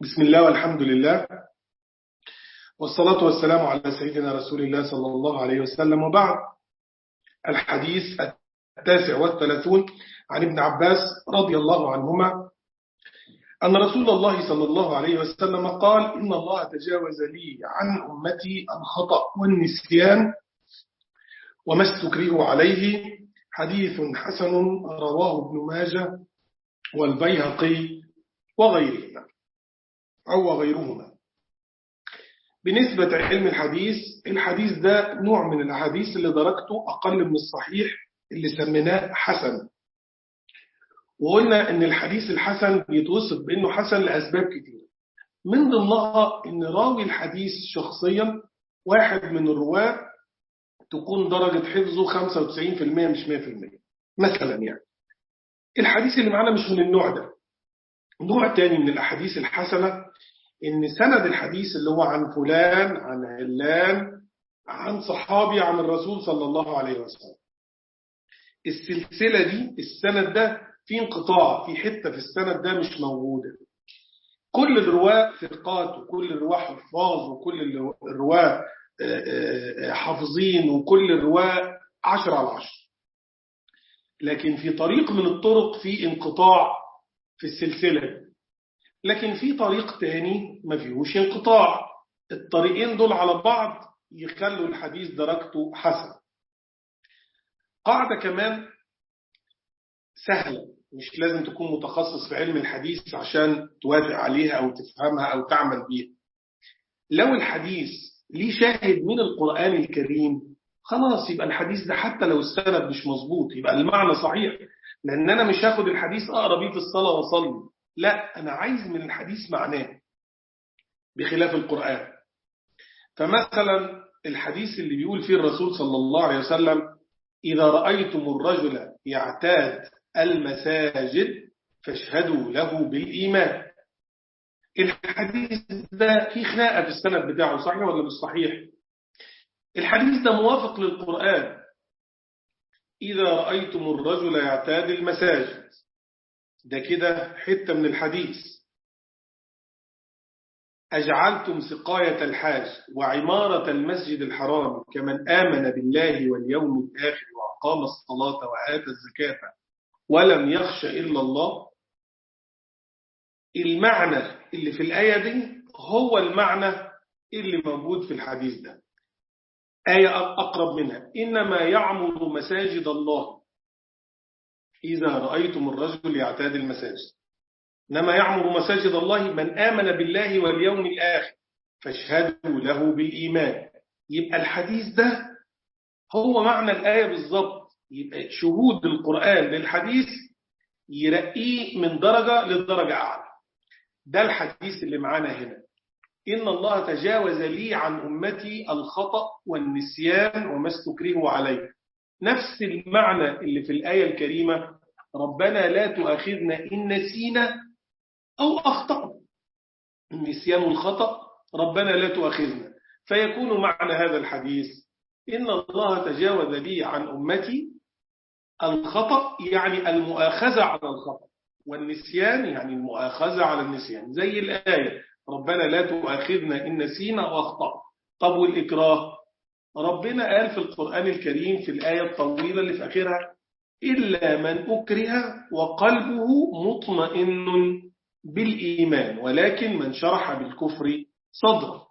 بسم الله والحمد لله والصلاة والسلام على سيدنا رسول الله صلى الله عليه وسلم، وبعد. الحديث 39 عن ابن عباس رضي الله عنهما أن رسول الله صلى الله عليه وسلم قال: إن الله تجاوز لي عن أمتي الخطأ والنسيان وما استكرهوا عليه. حديث حسن رواه ابن ماجه والبيهقي وغيرهما. بالنسبة علم الحديث ده نوع من الأحاديث اللي درجته أقل من الصحيح، اللي سميناه حسن. وقلنا إن الحديث الحسن بيتوصف بأنه حسن لأسباب كتير، من ضمنها إن راوي الحديث شخصيا واحد من الرواة تكون درجة حفظه 95% مش 100%. مثلا يعني الحديث اللي معنا مش من النوع ده. نوع تاني من الأحاديث الحسنة إن سند الحديث اللي هو عن فلان عن علان عن صحابي عن الرسول صلى الله عليه وسلم، السلسلة دي السند ده في انقطاع، في حتة في السند ده مش موجودة. كل الرواة ثقات، وكل الرواة حفاظ، وكل الرواة حافظين، وكل الرواة 10 على 10. لكن في طريق من الطرق في انقطاع في السلسلة، لكن في طريق تاني ما فيهوش انقطاع. الطريقين دول على بعض يخلوا الحديث درجته حسن. قاعدة كمان سهلة، مش لازم تكون متخصص في علم الحديث عشان توافق عليها أو تفهمها أو تعمل بيها. لو الحديث ليه شاهد من القرآن الكريم، خلاص يبقى الحديث ده حتى لو السند مش مظبوط يبقى المعنى صحيح، لأن أنا مش هاخد الحديث أقرأ بيه في الصلاة وأصلي، لا، أنا عايز من الحديث معناه بخلاف القرآن. فمثلا الحديث اللي بيقول فيه الرسول صلى الله عليه وسلم: إذا رأيتم الرجل يعتاد المساجد فاشهدوا له بالإيمان. الحديث ده فيه خناقة في السند بتاعه، صحيح ولا مش صحيح؟ الحديث ده موافق للقرآن: إذا رأيتم الرجل يعتاد المساجد، ده كده حتة من الحديث. أجعلتم سقاية الحاج وعمارة المسجد الحرام كمن آمن بالله واليوم الآخر وأقام الصلاة وآتى الزكاة ولم يخش إلا الله. المعنى اللي في الآية دي هو المعنى اللي موجود في الحديث ده. آية أقرب منها: إنما يعمر مساجد الله إذا رأيتم الرجل يعتاد المساجد. إنما يعمر مساجد الله من آمن بالله واليوم الآخر فاشهدوا له بالإيمان. يبقى الحديث ده هو معنى الآية بالضبط. يبقى شهود القرآن للحديث يرقيه من درجة للدرجة أعلى. ده الحديث اللي معانا هنا: إن الله تجاوز لي عن أمتي الخطأ والنسيان وما استكرهوا عليه. نفس المعنى اللي في الآية الكريمة: ربنا لا تؤاخذنا إن نسينا أو أخطأنا. النسيان والخطأ ربنا لا تؤاخذنا. فيكون معنى هذا الحديث: إن الله تجاوز لي عن أمتي الخطأ، يعني المؤاخذة على الخطأ، والنسيان يعني المؤاخذة على النسيان. زي الآية: ربنا لا تؤاخذنا إن نسينا وأخطأنا. طب والإكراه؟ ربنا قال في القرآن الكريم في الآية الطويلة اللي في آخرها: إلا من أكره وقلبه مطمئن بالإيمان ولكن من شرح بالكفر صدره.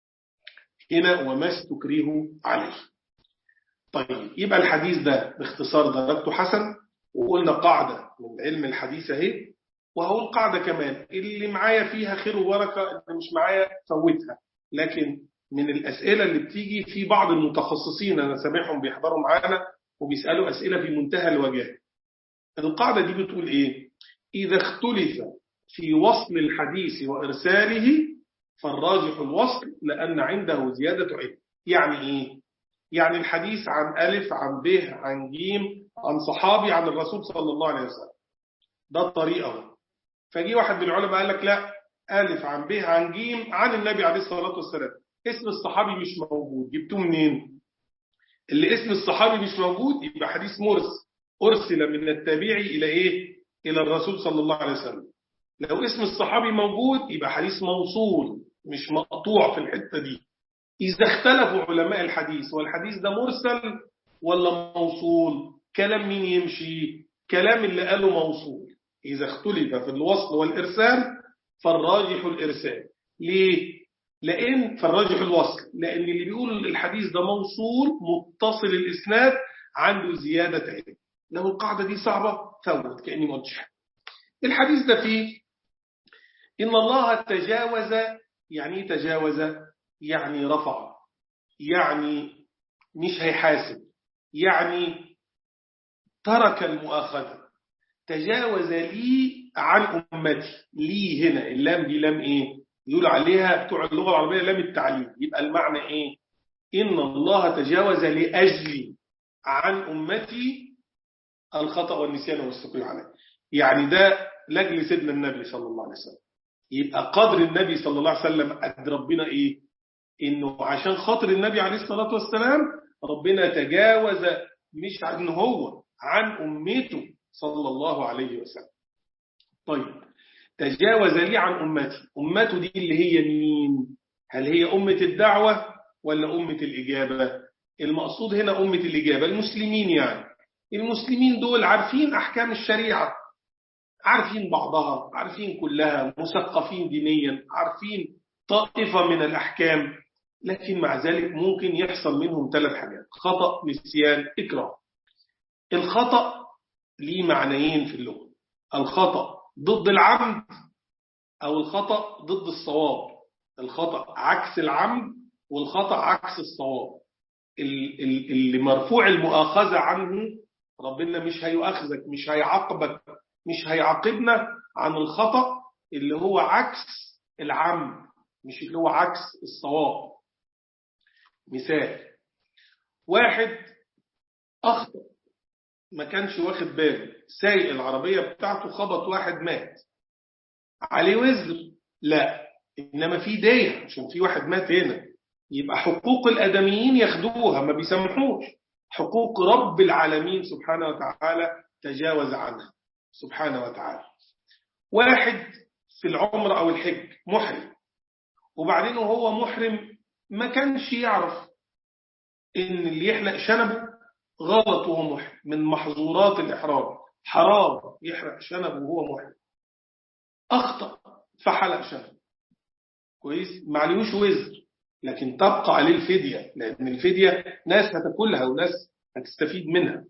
هنا وما استكرهوا عليه. طيب، يبقى الحديث ده باختصار درجته حسن. وقلنا قاعدة من علم الحديث اهي، وهو القاعدة كمان اللي معايا فيها خير وبركة، اللي مش معايا فوتها. لكن من الأسئلة اللي بتيجي في بعض المتخصصين أنا سامعهم بيحضروا معانا وبيسألوا أسئلة في منتهى الوجاهة. القاعدة دي بتقول إيه؟ إذا اختلف في وصل الحديث وإرساله فالراجح الوصل لأن عنده زيادة علم. يعني إيه؟ يعني الحديث عن ألف عن ب عن جيم عن صحابي عن الرسول صلى الله عليه وسلم، ده طريقه. فجي واحد من العلماء قال لك لا، ألف عن ب عن جيم عن النبي عليه الصلاة والسلام، اسم الصحابي مش موجود. جبتوه منين؟ اللي اسم الصحابي مش موجود يبقى حديث مرسل، أرسل من التابعي إلى إيه؟ إلى الرسول صلى الله عليه وسلم. لو اسم الصحابي موجود يبقى حديث موصول مش مقطوع في الحتة دي. إذا اختلفوا علماء الحديث والحديث ده مرسل ولا موصول، كلام مين يمشي؟ كلام اللي قاله موصول. إذا اختلف في الوصل والإرسال فالراجح الإرسال. ليه؟ لأن فالراجح الوصل، لأن اللي بيقول الحديث ده موصول متصل الإسناد عنده زيادة علم. لو القاعدة دي صعبة فوت كأني ما قلتش حاجة. الحديث ده فيه إن الله تجاوز. يعني تجاوز يعني رفع، يعني مش هيحاسب، يعني ترك المؤاخذة. تجاوز لي عن أمتي. لي هنا اللام دي لام إيه؟ يقول عليها بتوع اللغة العربية لام التعليم. يبقى المعنى إيه؟ إن الله تجاوز لأجلي عن أمتي الخطأ والنسيان والسقوط عليه. يعني ده لأجل سيدنا النبي صلى الله عليه وسلم. يبقى قدر النبي صلى الله عليه وسلم قد ربنا إيه؟ إنه عشان خاطر النبي عليه الصلاة والسلام ربنا تجاوز مش عن هو، عن أمته صلى الله عليه وسلم. طيب تجاوز لي عن أمتي. أمته دي اللي هي مين؟ هل هي أمة الدعوة ولا أمة الإجابة؟ المقصود هنا أمة الإجابة المسلمين. يعني المسلمين دول عارفين أحكام الشريعة، عارفين بعضها، عارفين كلها، مثقفين دينيا، عارفين طائفة من الأحكام، لكن مع ذلك ممكن يحصل منهم 3 حاجات: خطأ، نسيان، إكراه. الخطأ ليه معنيين في اللغة: الخطأ ضد العمد أو الخطأ ضد الصواب. الخطأ عكس العمد والخطأ عكس الصواب. اللي مرفوع المؤاخذة عنه ربنا مش هيؤاخذك، مش هيعاقبك، مش هيعاقبنا عن الخطأ اللي هو عكس العمد، مش اللي هو عكس الصواب. مثال: واحد أخطأ ما كانش واخد باله، سايق العربية بتاعته خبط واحد مات، عليه وزر؟ لا، إنما في دية عشان في واحد مات هنا. يبقى حقوق الآدميين ياخدوها، ما بيسامحوش. حقوق رب العالمين سبحانه وتعالى تجاوز عنها سبحانه وتعالى. واحد في العمر أو الحج محرم، وبعدين وهو محرم ما كانش يعرف إن اللي يحلق شنبه غلط وهو محرم، من محظورات الإحرام، حرام يحرق شنبه وهو محرم. أخطأ فحلق شنبه، كويس، ما عليهوش وزر، لكن تبقى عليه الفدية، لأن الفدية ناس هتاكلها وناس هتستفيد منها.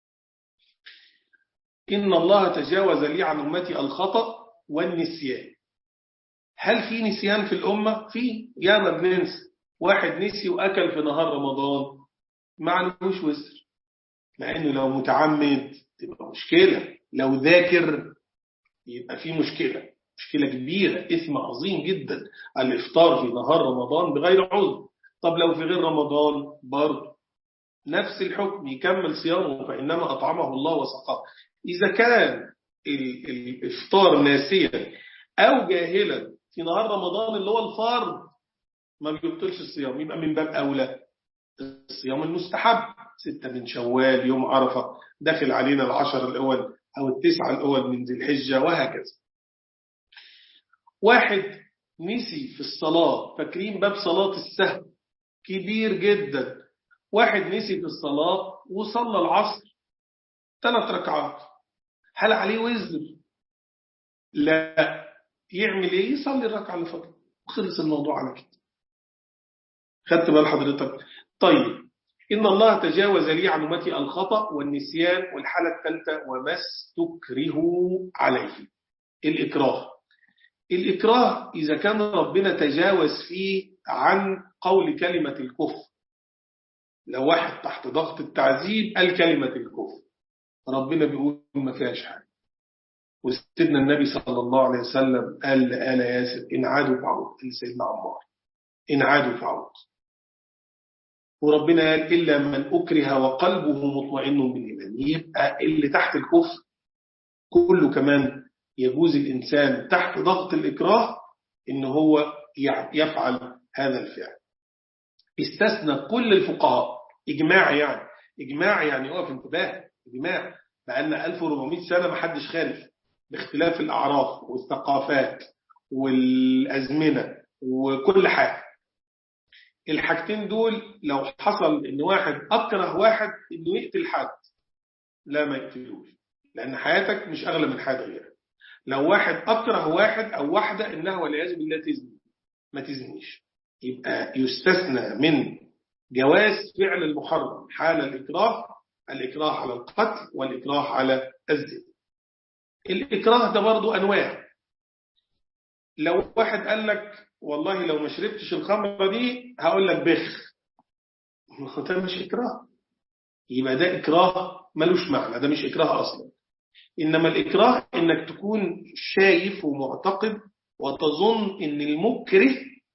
إن الله تجاوز لي عن أمتي الخطأ والنسيان. هل في نسيان في الأمة؟ في، ياما بننسى. واحد نسي وأكل في نهار رمضان ما عليهوش وزر، مع إنه لو متعمد تبقى مشكلة، لو ذاكر يبقى في مشكلة كبيرة، إثم عظيم جدا الإفطار في نهار رمضان بغير عذر. طب لو في غير رمضان برضه نفس الحكم، يكمل صيامه فإنما أطعمه الله وسقاه. إذا كان الإفطار ناسيا أو جاهلا في نهار رمضان اللي هو الفرض ما بيبطلش الصيام، يبقى من باب أولى الصيام المستحب. 6 من شوال، يوم عرفة، داخل علينا 10 الأول أو 9 الأول من ذي الحجة، وهكذا. واحد نسي في الصلاة، فاكرين باب صلاة السهو كبير جدا، واحد نسي في الصلاة وصلى العصر 3 ركعات، هل عليه وزر؟ لا. يعمل ايه؟ يصلي الركعة اللي فاتت وخلص الموضوع على كده. خدت بال حضرتك؟ طيب، إن الله تجاوز لي عن أمتي الخطأ والنسيان. والحالة الثالثة وما استكرهوا عليه، الإكراه. الإكراه إذا كان ربنا تجاوز فيه عن قول كلمة الكفر. لو واحد تحت ضغط التعذيب قال كلمة الكفر، ربنا بيقول ما فيهاش حاجة. وسيدنا النبي صلى الله عليه وسلم قال لآل ياسر إن عادوا فعود، لسيدنا عمار إن عادوا فعود. وربنا قال إلا من أكره وقلبه مطمئن بالإيمان. يبقى اللي تحت الكفر كله كمان يجوز الإنسان تحت ضغط الإكراه إن هو يفعل هذا الفعل. استثنى كل الفقهاء إجماع، يعني إجماع يعني هو في انتباه إجماع، بأن 1400 سنة ما حدش خالف. باختلاف الأعراف والثقافات والأزمنة وكل حاجة. الحاجتين دول لو حصل إن واحد أكره واحد إنه يقتل حد، لا ما يقتلوش، لأن حياتك مش أغلى من حياة غيرك. لو واحد أكره واحد أو واحدة إنها والعياذ بالله تزني، ما تزنيش، يبقى يستثنى من جواز فعل المحرم حال الإكراه، الإكراه على القتل والإكراه على الزنا. الإكراه ده برضو أنواع. لو واحد قال لك والله لو ما شربتش الخمرة دي هقول لك بخ، ده مش إكراه، يبقى ده إكراه ملوش معنى، ده مش إكراه أصلا. إنما الإكراه إنك تكون شايف ومعتقد وتظن إن المكره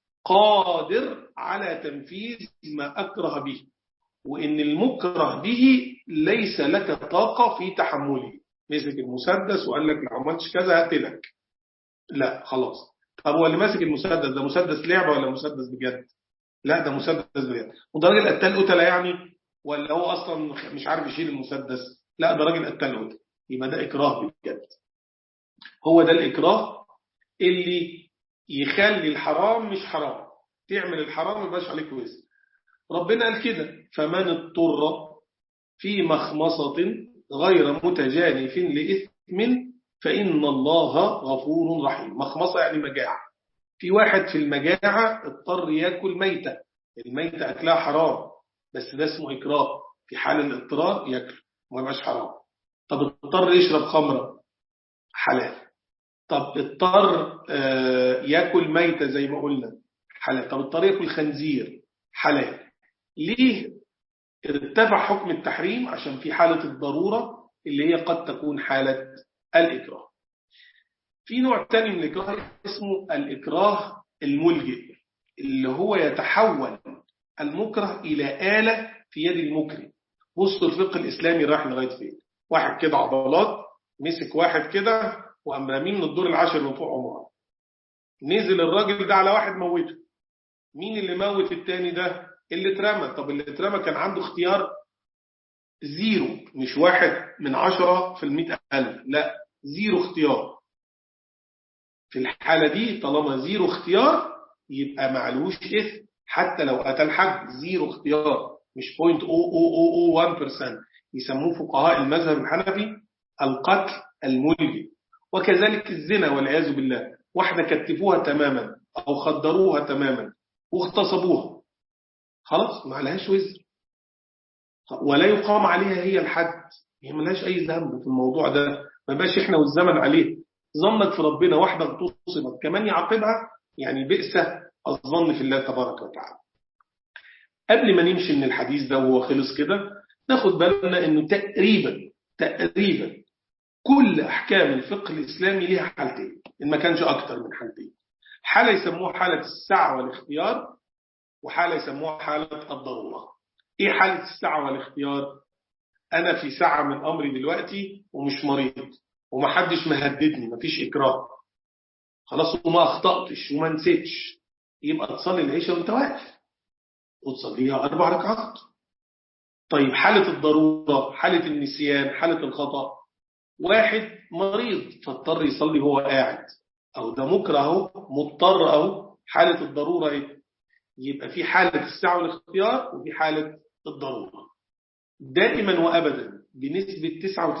قادر على تنفيذ ما أكره به، وإن المكره به ليس لك طاقة في تحمله. مسك المسدس وقال لك لو عملتش كذا هقتلك، لا خلاص. طب هو اللي ماسك المسدس ده مسدس لعبة ولا مسدس بجد؟ لا ده مسدس بجد. وده راجل قتال قتلة يعني، ولا هو أصلا مش عارف يشيل المسدس؟ لا ده راجل قتال قتلة. يبقى ده إكراه بجد. هو ده الإكراه اللي يخلي الحرام مش حرام، تعمل الحرام ما يبقاش عليك وزر. ربنا قال كده: فمن اضطر في مخمصة غير متجانف لإثم فإن الله غفور رحيم. مخمصة يعني مجاعة. في واحد في المجاعة اضطر يأكل ميتة، الميتة أكلها حرام، بس ده اسمه إكراه. في حال الاضطرار يأكل وما يبقاش حرام. طب اضطر يشرب خمرة، حلال. طب اضطر يأكل ميتة زي ما قلنا، حلال. طب اضطر يأكل خنزير، حلال. ليه ارتفع حكم التحريم؟ عشان في حالة الضرورة اللي هي قد تكون حالة الإكراه. في نوع تاني من الإكراه اسمه الإكراه الملجئ، اللي هو يتحول المكره إلى آلة في يد المكره. بص الفقه الإسلامي راح لغاية فين. واحد كده عضلات مسك واحد كده وقام راميه من الدور العاشر من فوق عمره، نزل الراجل ده على واحد موته. مين اللي موت التاني ده؟ اللي اترمى. طب اللي اترمى كان عنده اختيار زيرو، مش واحد من 10 في 100,000، لا زيرو اختيار. في الحالة دي طالما زيرو اختيار يبقى معلوش إثم، حتى لو قتل حد. زيرو اختيار، مش 0.0001%. يسموه فقهاء المذهب الحنفي القتل الملجئ. وكذلك الزنا والعياذ بالله، واحدة كتفوها تماما أو خدروها تماما واغتصبوها، خلاص ما عليهاش وزر ولا يقام عليها هي الحد، هي ملهاش أي ذنب في الموضوع ده. ما باش إحنا والزمن عليه. ظنك في ربنا واحدة اغتصبت كمان يعاقبها، يعني بئس الظن في الله تبارك وتعالى. قبل ما نمشي من الحديث ده وهو خلص كده، ناخد بالنا إنه تقريبا كل أحكام الفقه الإسلامي ليها حالتين، إن ما كانش أكتر من حالتين. حالة يسموها حالة السعة والاختيار، وحالة يسموها حالة الضرورة. إيه حالة السعة والاختيار؟ أنا في ساعة من أمري دلوقتي ومش مريض ومحدش مهددني، مفيش إكراه، خلاص، وما أخطأتش وما نسيتش، يبقى تصلي العشاء وانت واقف وتصليها 4 ركعات. طيب حالة الضرورة، حالة النسيان، حالة الخطأ، واحد مريض فاضطر يصلي وهو قاعد، أو ده مكره مضطر، أو حالة الضرورة إيه؟ يبقى في حالة السعة والاختيار وفي حالة الضرورة. دائما وأبدا بنسبة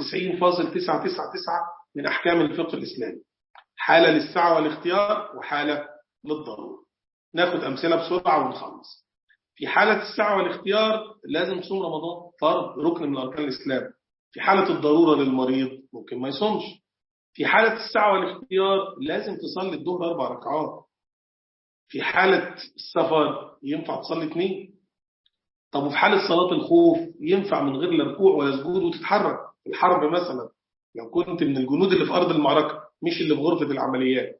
99.999 من أحكام الفقه الإسلامي حالة للسعة والاختيار وحالة للضرورة. ناخد أمثلة بسرعة ونخلص. في حالة السعة والاختيار لازم تصوم رمضان، فرض ركن من أركان الإسلام. في حالة الضرورة للمريض ممكن ما يصومش. في حالة السعة والاختيار لازم تصلي الظهر 4 ركعات. في حالة السفر ينفع تصلي 2. طب وفي حالة صلاة الخوف ينفع من غير لا ركوع ولا سجود وتتحرك؟ الحرب مثلا لو كنت من الجنود اللي في أرض المعركة مش اللي في غرفة العمليات.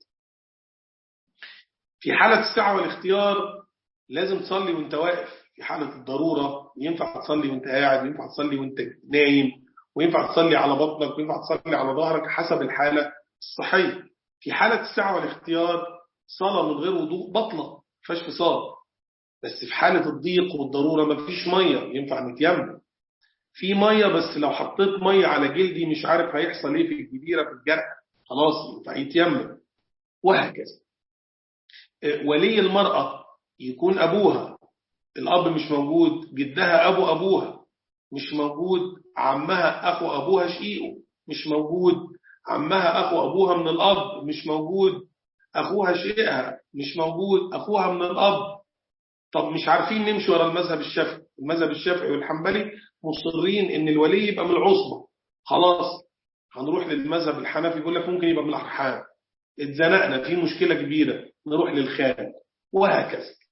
في حالة السعة والاختيار لازم تصلي وانت واقف. في حالة الضرورة ينفع تصلي وانت قاعد، ينفع تصلي وانت نايم، وينفع تصلي على بطنك، وينفع تصلي على ظهرك حسب الحالة الصحية. في حالة السعة والاختيار صلاة من غير وضوء بطلة، فيهاش فصال. بس في حالة الضيق والضرورة ما فيش مية، ينفع نتيمم. في مية بس لو حطيت مية على جلدي مش عارف هيحصل ايه في الجبيرة في الجرح، خلاص ينفع يتيمم، وهكذا. ولي المرأة يكون أبوها، الأب مش موجود، جدها أبو أبوها مش موجود، عمها أخو أبوها شقيقه مش موجود، عمها أخو أبوها من الأب مش موجود، أخوها شقيقها مش موجود، أخوها من الأب. طب مش عارفين نمشي ورا المذهب الشافعي، المذهب الشافعي والحنبلي مصرين إن الولي يبقى من العصبة، خلاص هنروح للمذهب الحنفي بيقول لك ممكن يبقى من الأرحام. اتزنقنا في مشكلة كبيرة نروح للخال، وهكذا.